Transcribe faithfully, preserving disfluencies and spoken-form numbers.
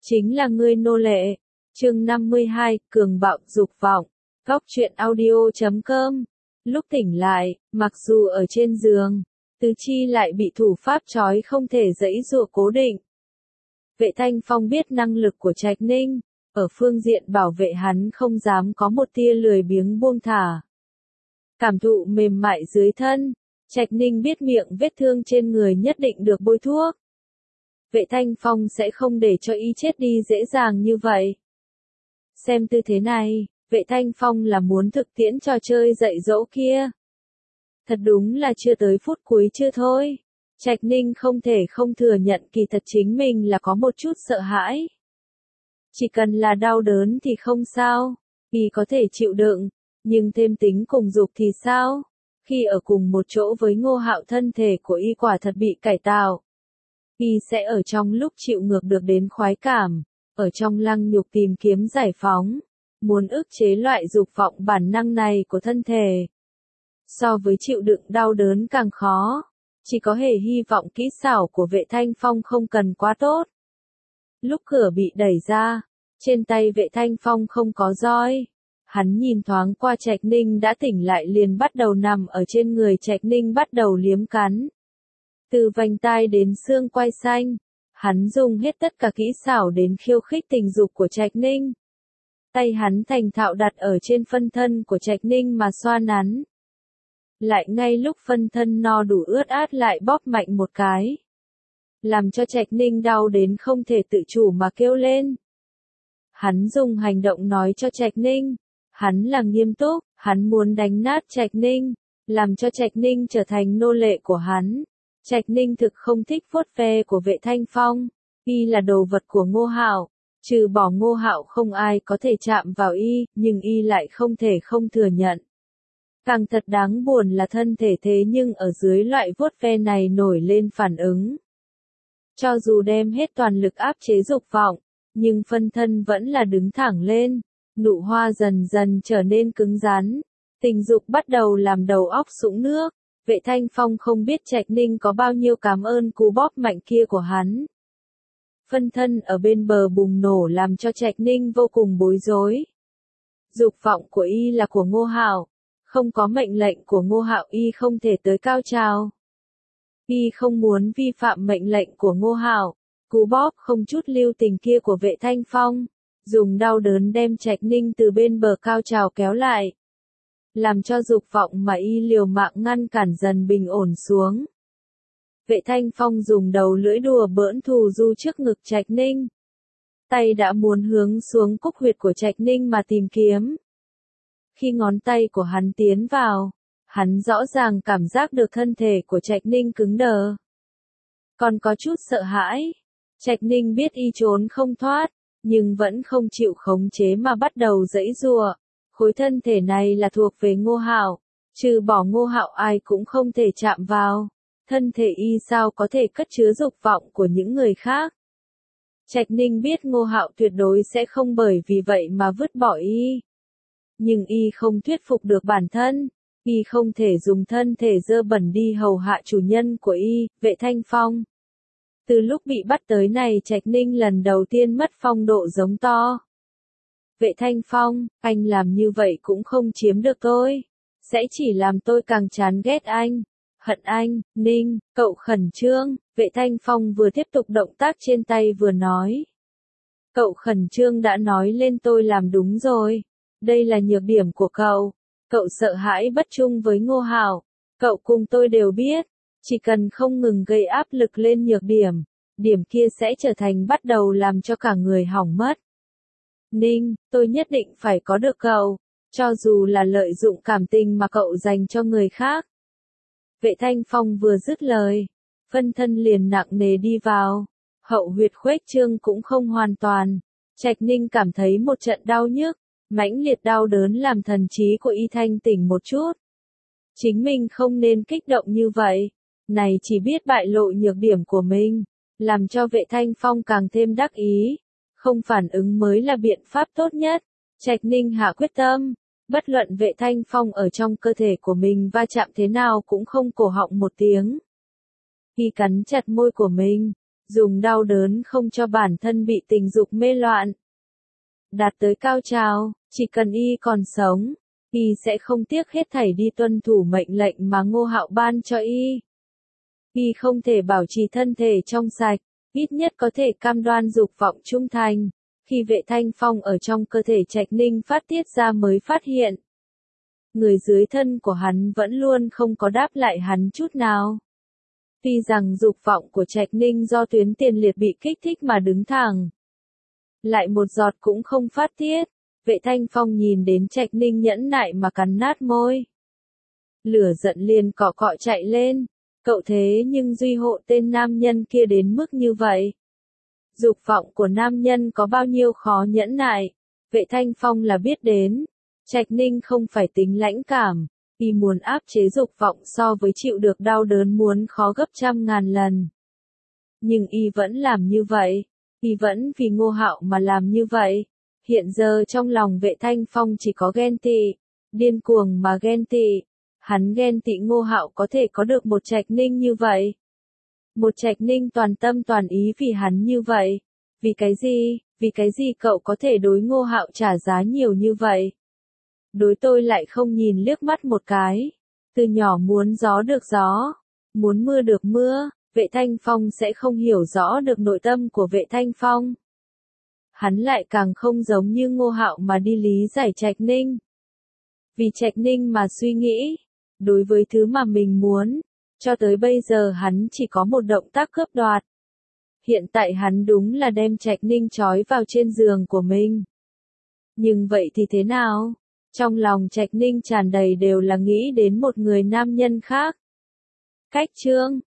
chính là ngươi nô lệ. Chương năm mươi hai, cường bạo dục vọng. Góc truyện audio chấm com. Lúc tỉnh lại, mặc dù ở trên giường, tứ chi lại bị thủ pháp trói không thể giãy giụa cố định. Vệ Thanh Phong biết năng lực của Trạch Ninh, ở phương diện bảo vệ hắn không dám có một tia lười biếng buông thả. Cảm thụ mềm mại dưới thân, Trạch Ninh biết miệng vết thương trên người nhất định được bôi thuốc. Vệ Thanh Phong sẽ không để cho y chết đi dễ dàng như vậy. Xem tư thế này, Vệ Thanh Phong là muốn thực tiễn trò chơi dạy dỗ kia. Thật đúng là chưa tới phút cuối chưa thôi. Trạch Ninh không thể không thừa nhận kỳ thật chính mình là có một chút sợ hãi. Chỉ cần là đau đớn thì không sao, y có thể chịu đựng, nhưng thêm tính cùng dục thì sao? Khi ở cùng một chỗ với Ngô Hạo thân thể của y quả thật bị cải tạo. Y sẽ ở trong lúc chịu ngược được đến khoái cảm, ở trong lăng nhục tìm kiếm giải phóng, muốn ức chế loại dục vọng bản năng này của thân thể. So với chịu đựng đau đớn càng khó, chỉ có thể hy vọng kỹ xảo của Vệ Thanh Phong không cần quá tốt. Lúc cửa bị đẩy ra, trên tay Vệ Thanh Phong không có roi. Hắn nhìn thoáng qua Trạch Ninh đã tỉnh lại liền bắt đầu nằm ở trên người Trạch Ninh bắt đầu liếm cắn. Từ vành tai đến xương quai xanh, hắn dùng hết tất cả kỹ xảo đến khiêu khích tình dục của Trạch Ninh. Tay hắn thành thạo đặt ở trên phân thân của Trạch Ninh mà xoa nắn. Lại ngay lúc phân thân no đủ ướt át lại bóp mạnh một cái. Làm cho Trạch Ninh đau đến không thể tự chủ mà kêu lên. Hắn dùng hành động nói cho Trạch Ninh, hắn là nghiêm túc, hắn muốn đánh nát Trạch Ninh, làm cho Trạch Ninh trở thành nô lệ của hắn. Trạch Ninh thực không thích vuốt ve của Vệ Thanh Phong, y là đồ vật của Ngô Hạo, trừ bỏ Ngô Hạo không ai có thể chạm vào y, nhưng y lại không thể không thừa nhận. Càng thật đáng buồn là thân thể thế nhưng ở dưới loại vuốt ve này nổi lên phản ứng. Cho dù đem hết toàn lực áp chế dục vọng, nhưng phân thân vẫn là đứng thẳng lên, nụ hoa dần dần trở nên cứng rắn, tình dục bắt đầu làm đầu óc sũng nước. Vệ Thanh Phong không biết Trạch Ninh có bao nhiêu cảm ơn cú bóp mạnh kia của hắn. Phân thân ở bên bờ bùng nổ làm cho Trạch Ninh vô cùng bối rối. Dục vọng của y là của Ngô Hạo, không có mệnh lệnh của Ngô Hạo y không thể tới cao trào. Y không muốn vi phạm mệnh lệnh của Ngô Hạo, cú bóp không chút lưu tình kia của Vệ Thanh Phong, dùng đau đớn đem Trạch Ninh từ bên bờ cao trào kéo lại. Làm cho dục vọng mà y liều mạng ngăn cản dần bình ổn xuống. Vệ Thanh Phong dùng đầu lưỡi đùa bỡn thù du trước ngực Trạch Ninh. Tay đã muốn hướng xuống cúc huyệt của Trạch Ninh mà tìm kiếm. Khi ngón tay của hắn tiến vào, hắn rõ ràng cảm giác được thân thể của Trạch Ninh cứng đờ. Còn có chút sợ hãi. Trạch Ninh biết y trốn không thoát, nhưng vẫn không chịu khống chế mà bắt đầu giãy giụa. Khối thân thể này là thuộc về Ngô Hạo, trừ bỏ Ngô Hạo ai cũng không thể chạm vào. Thân thể y sao có thể cất chứa dục vọng của những người khác. Trạch Ninh biết Ngô Hạo tuyệt đối sẽ không bởi vì vậy mà vứt bỏ y. Nhưng y không thuyết phục được bản thân, y không thể dùng thân thể dơ bẩn đi hầu hạ chủ nhân của y, Vệ Thanh Phong. Từ lúc bị bắt tới này Trạch Ninh lần đầu tiên mất phong độ giống to. Vệ Thanh Phong, anh làm như vậy cũng không chiếm được tôi. Sẽ chỉ làm tôi càng chán ghét anh. Hận anh, Ninh, cậu khẩn trương. Vệ Thanh Phong vừa tiếp tục động tác trên tay vừa nói. Cậu khẩn trương đã nói lên tôi làm đúng rồi. Đây là nhược điểm của cậu. Cậu sợ hãi bất trung với Ngô Hạo. Cậu cùng tôi đều biết. Chỉ cần không ngừng gây áp lực lên nhược điểm. Điểm kia sẽ trở thành bắt đầu làm cho cả người hỏng mất. Ninh, tôi nhất định phải có được cậu, cho dù là lợi dụng cảm tình mà cậu dành cho người khác. Vệ Thanh Phong vừa dứt lời, phân thân liền nặng nề đi vào, hậu huyệt khuếch trương cũng không hoàn toàn. Trạch Ninh cảm thấy một trận đau nhức, mãnh liệt đau đớn làm thần trí của y thanh tỉnh một chút. Chính mình không nên kích động như vậy, này chỉ biết bại lộ nhược điểm của mình, làm cho Vệ Thanh Phong càng thêm đắc ý. Không phản ứng mới là biện pháp tốt nhất. Trạch Ninh hạ quyết tâm, bất luận Vệ Thanh Phong ở trong cơ thể của mình va chạm thế nào cũng không cổ họng một tiếng. Y cắn chặt môi của mình, dùng đau đớn không cho bản thân bị tình dục mê loạn. Đạt tới cao trào, chỉ cần y còn sống, y sẽ không tiếc hết thảy đi tuân thủ mệnh lệnh mà Ngô Hạo ban cho y. Y không thể bảo trì thân thể trong sạch, ít nhất có thể cam đoan dục vọng trung thành. Khi Vệ Thanh Phong ở trong cơ thể Trạch Ninh phát tiết ra mới phát hiện. Người dưới thân của hắn vẫn luôn không có đáp lại hắn chút nào. Tuy rằng dục vọng của Trạch Ninh do tuyến tiền liệt bị kích thích mà đứng thẳng. Lại một giọt cũng không phát tiết. Vệ Thanh Phong nhìn đến Trạch Ninh nhẫn nại mà cắn nát môi. Lửa giận liền cọ cọ chạy lên. Cậu thế nhưng duy hộ tên nam nhân kia đến mức như vậy. Dục vọng của nam nhân có bao nhiêu khó nhẫn nại. Vệ Thanh Phong là biết đến. Trạch Ninh không phải tính lãnh cảm. Y muốn áp chế dục vọng so với chịu được đau đớn muốn khó gấp trăm ngàn lần. Nhưng y vẫn làm như vậy. Y vẫn vì Ngô Hạo mà làm như vậy. Hiện giờ trong lòng Vệ Thanh Phong chỉ có ghen tị. Điên cuồng mà ghen tị. Hắn ghen tị Ngô Hạo có thể có được một Trạch Ninh như vậy. Một Trạch Ninh toàn tâm toàn ý vì hắn như vậy. Vì cái gì, vì cái gì cậu có thể đối Ngô Hạo trả giá nhiều như vậy? Đối tôi lại không nhìn liếc mắt một cái. Từ nhỏ muốn gió được gió, muốn mưa được mưa, Vệ Thanh Phong sẽ không hiểu rõ được nội tâm của Vệ Thanh Phong. Hắn lại càng không giống như Ngô Hạo mà đi lý giải Trạch Ninh. Vì Trạch Ninh mà suy nghĩ, đối với thứ mà mình muốn, cho tới bây giờ hắn chỉ có một động tác cướp đoạt. Hiện tại hắn đúng là đem Trạch Ninh trói vào trên giường của mình. Nhưng vậy thì thế nào? Trong lòng Trạch Ninh tràn đầy đều là nghĩ đến một người nam nhân khác. Cách chương